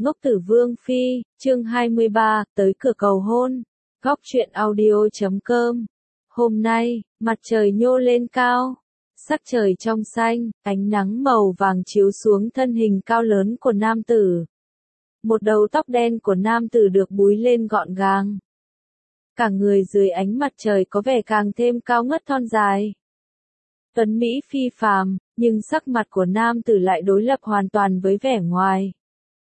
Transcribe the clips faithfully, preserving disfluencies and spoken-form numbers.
Ngốc Tử Vương Phi, chương hai mươi ba, tới cửa cầu hôn. Góc truyện audio chấm com. Hôm nay, mặt trời nhô lên cao. Sắc trời trong xanh, ánh nắng màu vàng chiếu xuống thân hình cao lớn của nam tử. Một đầu tóc đen của nam tử được búi lên gọn gàng. Cả người dưới ánh mặt trời có vẻ càng thêm cao ngất thon dài. Tuấn Mỹ phi phàm, nhưng sắc mặt của nam tử lại đối lập hoàn toàn với vẻ ngoài.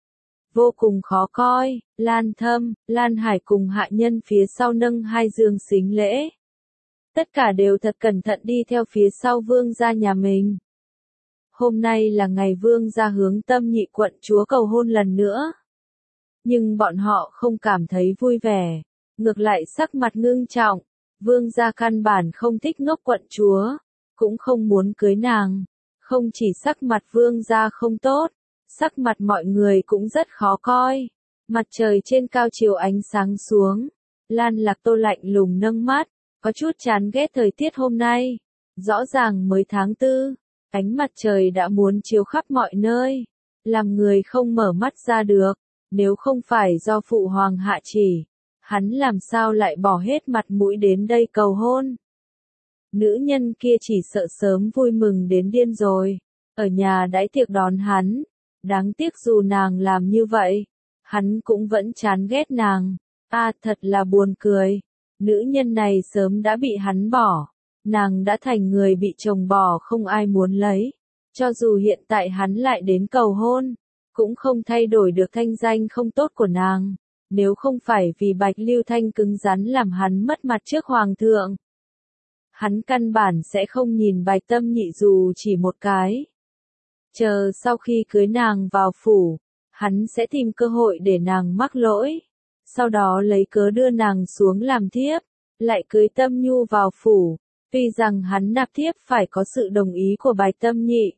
Vô cùng khó coi, Lan Thâm, Lan Hải cùng hạ nhân phía sau nâng hai giường xính lễ. Tất cả đều thật cẩn thận đi theo phía sau vương gia nhà mình. Hôm nay là ngày vương gia hướng Tâm Nhị quận chúa cầu hôn lần nữa. Nhưng bọn họ không cảm thấy vui vẻ, ngược lại sắc mặt ngưng trọng. Vương gia căn bản không thích Ngốc quận chúa, cũng không muốn cưới nàng. Không chỉ sắc mặt vương gia không tốt, sắc mặt mọi người cũng rất khó coi. Mặt trời trên cao chiều ánh sáng xuống. Lan Lạc Tô lạnh lùng nâng mắt, có chút chán ghét thời tiết hôm nay. Rõ ràng mới tháng tư, ánh mặt trời đã muốn chiếu khắp mọi nơi, làm người không mở mắt ra được. Nếu không phải do phụ hoàng hạ chỉ, hắn làm sao lại bỏ hết mặt mũi đến đây cầu hôn. Nữ nhân kia chỉ sợ sớm vui mừng đến điên rồi, ở nhà đãi tiệc đón hắn. Đáng tiếc dù nàng làm như vậy, hắn cũng vẫn chán ghét nàng. A à, thật là buồn cười. Nữ nhân này sớm đã bị hắn bỏ. Nàng đã thành người bị chồng bỏ không ai muốn lấy. Cho dù hiện tại hắn lại đến cầu hôn, cũng không thay đổi được thanh danh không tốt của nàng. Nếu không phải vì Bạch Lưu Thanh cứng rắn làm hắn mất mặt trước hoàng thượng, hắn căn bản sẽ không nhìn Bạch Tâm Nhị dù chỉ một cái. Chờ sau khi cưới nàng vào phủ, hắn sẽ tìm cơ hội để nàng mắc lỗi. Sau đó lấy cớ đưa nàng xuống làm thiếp, lại cưới Tâm Nhu vào phủ. Tuy rằng hắn nạp thiếp phải có sự đồng ý của Bạch Tâm Nhị,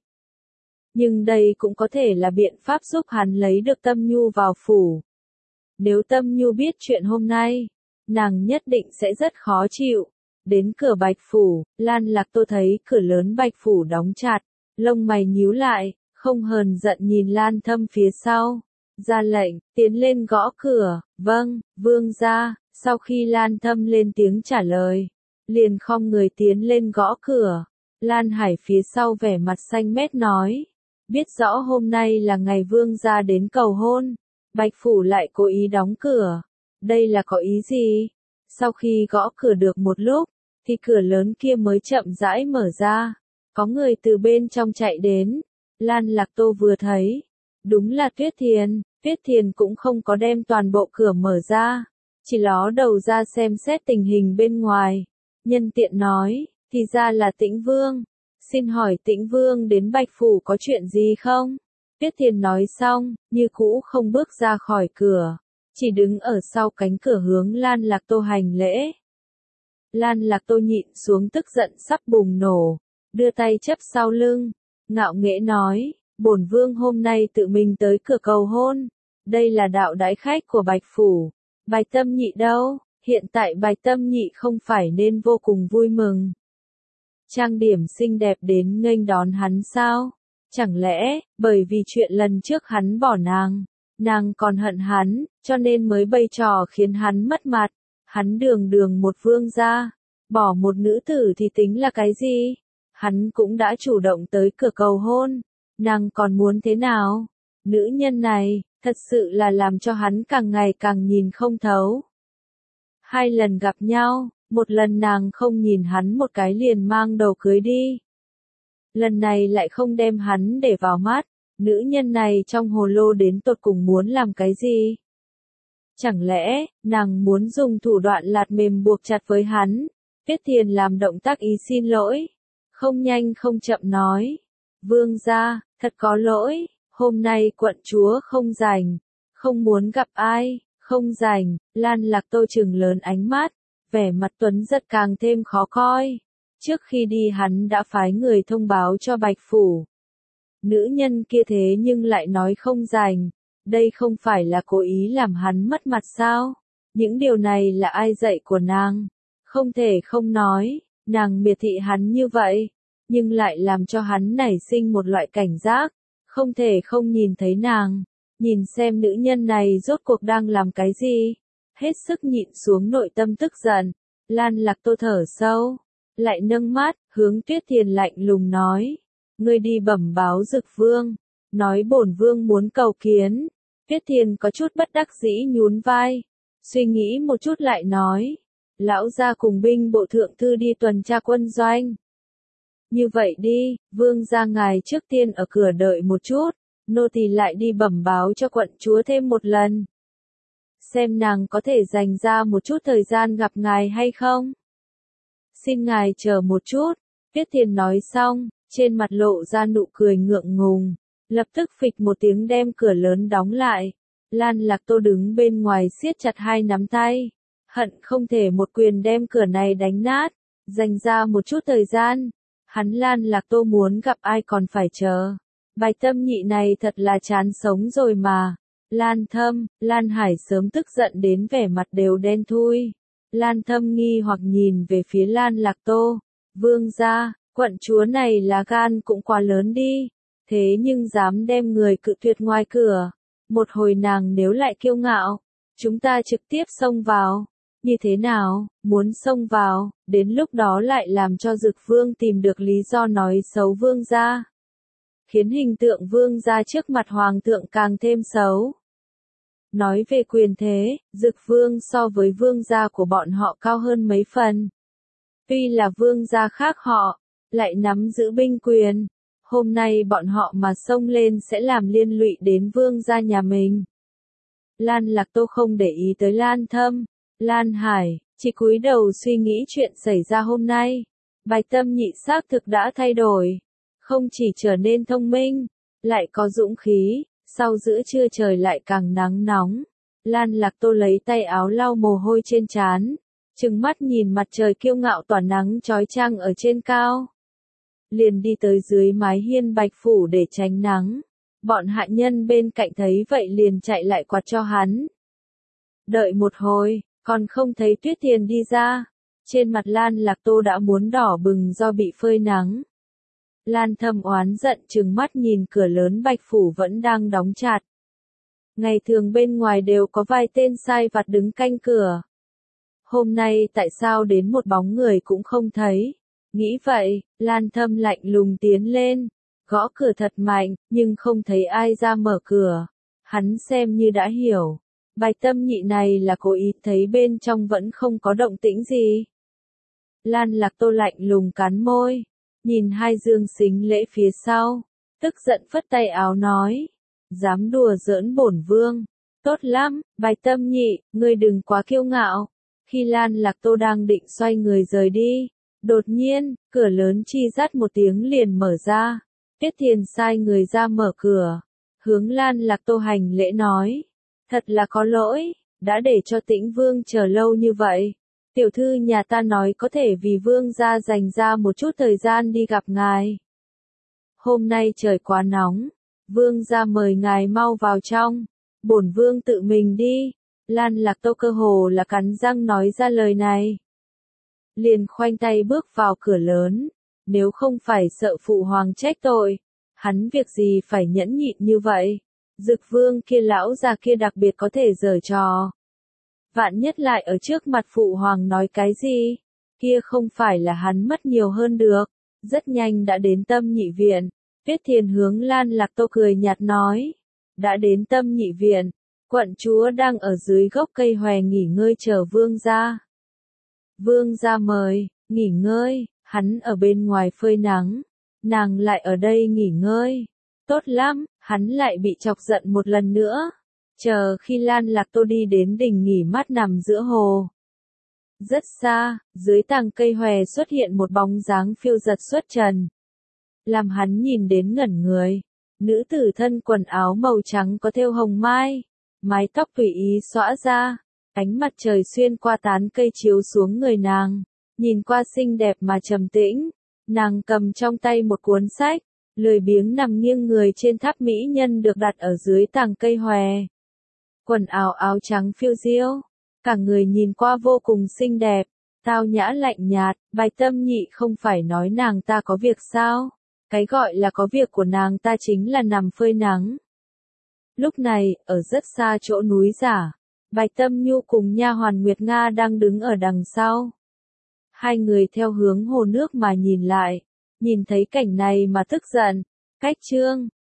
nhưng đây cũng có thể là biện pháp giúp hắn lấy được Tâm Nhu vào phủ. Nếu Tâm Nhu biết chuyện hôm nay, nàng nhất định sẽ rất khó chịu. Đến cửa Bạch phủ, Lan Lạc Tô thấy cửa lớn Bạch phủ đóng chặt, lông mày nhíu lại, không hờn giận nhìn Lan Thâm phía sau. Ra lệnh, tiến lên gõ cửa. Vâng, vương gia. Sau khi Lan Thâm lên tiếng trả lời, liền khom người tiến lên gõ cửa. Lan Hải phía sau vẻ mặt xanh mét nói, biết rõ hôm nay là ngày vương gia đến cầu hôn, Bạch phủ lại cố ý đóng cửa. Đây là có ý gì? Sau khi gõ cửa được một lúc, thì cửa lớn kia mới chậm rãi mở ra. Có người từ bên trong chạy đến. Lan Lạc Tô vừa thấy, đúng là Tuyết Thiền. Tuyết Thiền cũng không có đem toàn bộ cửa mở ra, chỉ ló đầu ra xem xét tình hình bên ngoài. Nhân tiện nói, thì ra là Tĩnh Vương. Xin hỏi Tĩnh Vương đến Bạch phủ có chuyện gì không? Tuyết Thiền nói xong, như cũ không bước ra khỏi cửa, chỉ đứng ở sau cánh cửa hướng Lan Lạc Tô hành lễ. Lan Lạc Tô nhịn xuống tức giận sắp bùng nổ, đưa tay chấp sau lưng, ngạo nghễ nói, bổn vương hôm nay tự mình tới cửa cầu hôn. Đây là đạo đãi khách của Bạch phủ. Bạch Tâm Nhị đâu? Hiện tại Bạch Tâm Nhị không phải nên vô cùng vui mừng, trang điểm xinh đẹp đến nghênh đón hắn sao? Chẳng lẽ, bởi vì chuyện lần trước hắn bỏ nàng, nàng còn hận hắn, cho nên mới bày trò khiến hắn mất mặt. Hắn đường đường một vương gia, bỏ một nữ tử thì tính là cái gì? Hắn cũng đã chủ động tới cửa cầu hôn, nàng còn muốn thế nào? Nữ nhân này, thật sự là làm cho hắn càng ngày càng nhìn không thấu. Hai lần gặp nhau, một lần nàng không nhìn hắn một cái liền mang đầu cưới đi. Lần này lại không đem hắn để vào mắt. Nữ nhân này trong hồ lô đến tột cùng muốn làm cái gì? Chẳng lẽ, nàng muốn dùng thủ đoạn lạt mềm buộc chặt với hắn? Tuyết Thiền làm động tác ý xin lỗi, không nhanh không chậm nói, vương gia, thật có lỗi, hôm nay quận chúa không rảnh, không muốn gặp ai, không rảnh. Lan Lạc Tô trừng lớn ánh mắt, vẻ mặt Tuấn rất càng thêm khó coi. Trước khi đi hắn đã phái người thông báo cho Bạch phủ. Nữ nhân kia thế nhưng lại nói không rảnh, đây không phải là cố ý làm hắn mất mặt sao? Những điều này là ai dạy của nàng? Không thể không nói, nàng miệt thị hắn như vậy, nhưng lại làm cho hắn nảy sinh một loại cảnh giác, không thể không nhìn thấy nàng. nhìn xem nữ nhân này rốt cuộc đang làm cái gì. Hết sức nhịn xuống nội tâm tức giận, Lan Lạc Tô thở sâu, lại nâng mắt, hướng Tuyết Thiền lạnh lùng nói, ngươi đi bẩm báo Dực Vương, nói bổn vương muốn cầu kiến. Tuyết Thiền có chút bất đắc dĩ nhún vai, suy nghĩ một chút lại nói, lão gia cùng binh bộ thượng thư đi tuần tra quân doanh. Như vậy đi, vương gia ngài trước tiên ở cửa đợi một chút, nô tỳ lại đi bẩm báo cho quận chúa thêm một lần. Xem nàng có thể dành ra một chút thời gian gặp ngài hay không. Xin ngài chờ một chút, Tuyết Thiền nói xong, trên mặt lộ ra nụ cười ngượng ngùng, lập tức phịch một tiếng đem cửa lớn đóng lại. Lan Lạc Tô đứng bên ngoài siết chặt hai nắm tay, hận không thể một quyền đem cửa này đánh nát, dành ra một chút thời gian. Hắn Lan Lạc Tô muốn gặp ai còn phải chờ. Bài Tâm Nhị này thật là chán sống rồi mà. Lan Thâm, Lan Hải sớm tức giận đến vẻ mặt đều đen thui. Lan Thâm nghi hoặc nhìn về phía Lan Lạc Tô. Vương gia, quận chúa này là gan cũng quá lớn đi. Thế nhưng dám đem người cự tuyệt ngoài cửa. Một hồi nàng nếu lại kiêu ngạo, chúng ta trực tiếp xông vào. Như thế nào, muốn xông vào, đến lúc đó lại làm cho Dực Vương tìm được lý do nói xấu vương gia. Khiến hình tượng vương gia trước mặt hoàng thượng càng thêm xấu. Nói về quyền thế, Dực Vương so với vương gia của bọn họ cao hơn mấy phần. Tuy là vương gia khác họ, lại nắm giữ binh quyền. Hôm nay bọn họ mà xông lên sẽ làm liên lụy đến vương gia nhà mình. Lan Lạc Tô không để ý tới Lan Thâm, Lan Hải, chỉ cúi đầu suy nghĩ chuyện xảy ra hôm nay. Bài Tâm Nhị xác thực đã thay đổi, không chỉ trở nên thông minh, lại có dũng khí, sau giữa trưa trời lại càng nắng nóng. Lan Lạc Tô lấy tay áo lau mồ hôi trên trán, trừng mắt nhìn mặt trời kiêu ngạo tỏa nắng chói chang ở trên cao. Liền đi tới dưới mái hiên Bạch phủ để tránh nắng. Bọn hạ nhân bên cạnh thấy vậy liền chạy lại quạt cho hắn. Đợi một hồi, còn không thấy Tuyết Thiền đi ra. Trên mặt Lan Lạc Tô đã muốn đỏ bừng do bị phơi nắng. Lan Thâm oán giận trừng mắt nhìn cửa lớn Bạch phủ vẫn đang đóng chặt. Ngày thường bên ngoài đều có vài tên sai vặt đứng canh cửa. Hôm nay tại sao đến một bóng người cũng không thấy? Nghĩ vậy, Lan Thâm lạnh lùng tiến lên, gõ cửa thật mạnh, nhưng không thấy ai ra mở cửa. Hắn xem như đã hiểu. Bài Tâm Nhị này là cố ý thấy bên trong vẫn không có động tĩnh gì. Lan Lạc Tô lạnh lùng cắn môi, nhìn hai dương xính lễ phía sau, tức giận phất tay áo nói, dám đùa giỡn bổn vương, tốt lắm, Bài Tâm Nhị, ngươi đừng quá kiêu ngạo. Khi Lan Lạc Tô đang định xoay người rời đi, đột nhiên, cửa lớn chi rát một tiếng liền mở ra. Tuyết Thiền sai người ra mở cửa, hướng Lan Lạc Tô hành lễ nói, thật là có lỗi, đã để cho Tĩnh Vương chờ lâu như vậy. Tiểu thư nhà ta nói có thể vì vương gia dành ra một chút thời gian đi gặp ngài. Hôm nay trời quá nóng, vương gia mời ngài mau vào trong, bổn vương tự mình đi. Lan Lạc Tô cơ hồ là cắn răng nói ra lời này. Liền khoanh tay bước vào cửa lớn, nếu không phải sợ phụ hoàng trách tội, hắn việc gì phải nhẫn nhịn như vậy. Dực Vương kia lão già kia đặc biệt có thể giở trò. Vạn nhất lại ở trước mặt phụ hoàng nói cái gì, kia không phải là hắn mất nhiều hơn được. Rất nhanh đã đến Tâm Nhị viện, Tuyết Thiền hướng Lan Lạc Tô cười nhạt nói, đã đến Tâm Nhị viện, quận chúa đang ở dưới gốc cây hòe nghỉ ngơi chờ vương gia. Vương gia mời, nghỉ ngơi, hắn ở bên ngoài phơi nắng, nàng lại ở đây nghỉ ngơi. Tốt lắm, hắn lại bị chọc giận một lần nữa. Chờ khi Lan Lạc Tô đi đến đỉnh nghỉ mát nằm giữa hồ. Rất xa, dưới tàng cây hòe xuất hiện một bóng dáng phiêu giật xuất trần. Làm hắn nhìn đến ngẩn người. Nữ tử thân quần áo màu trắng có thêu hồng mai, mái tóc tùy ý xõa ra, ánh mặt trời xuyên qua tán cây chiếu xuống người nàng, nhìn qua xinh đẹp mà trầm tĩnh. Nàng cầm trong tay một cuốn sách, lười biếng nằm nghiêng người trên tháp mỹ nhân được đặt ở dưới tàng cây hòe. Quần áo áo trắng phiêu diêu, cả người nhìn qua vô cùng xinh đẹp, tao nhã lạnh nhạt. Bài Tâm Nhị không phải nói nàng ta có việc sao? Cái gọi là có việc của nàng ta chính là nằm phơi nắng. Lúc này, ở rất xa chỗ núi giả, Bạch Tâm Nhu cùng nha hoàn Nguyệt Nga đang đứng ở đằng sau. Hai người theo hướng hồ nước mà nhìn lại, nhìn thấy cảnh này mà tức giận. Cách Trương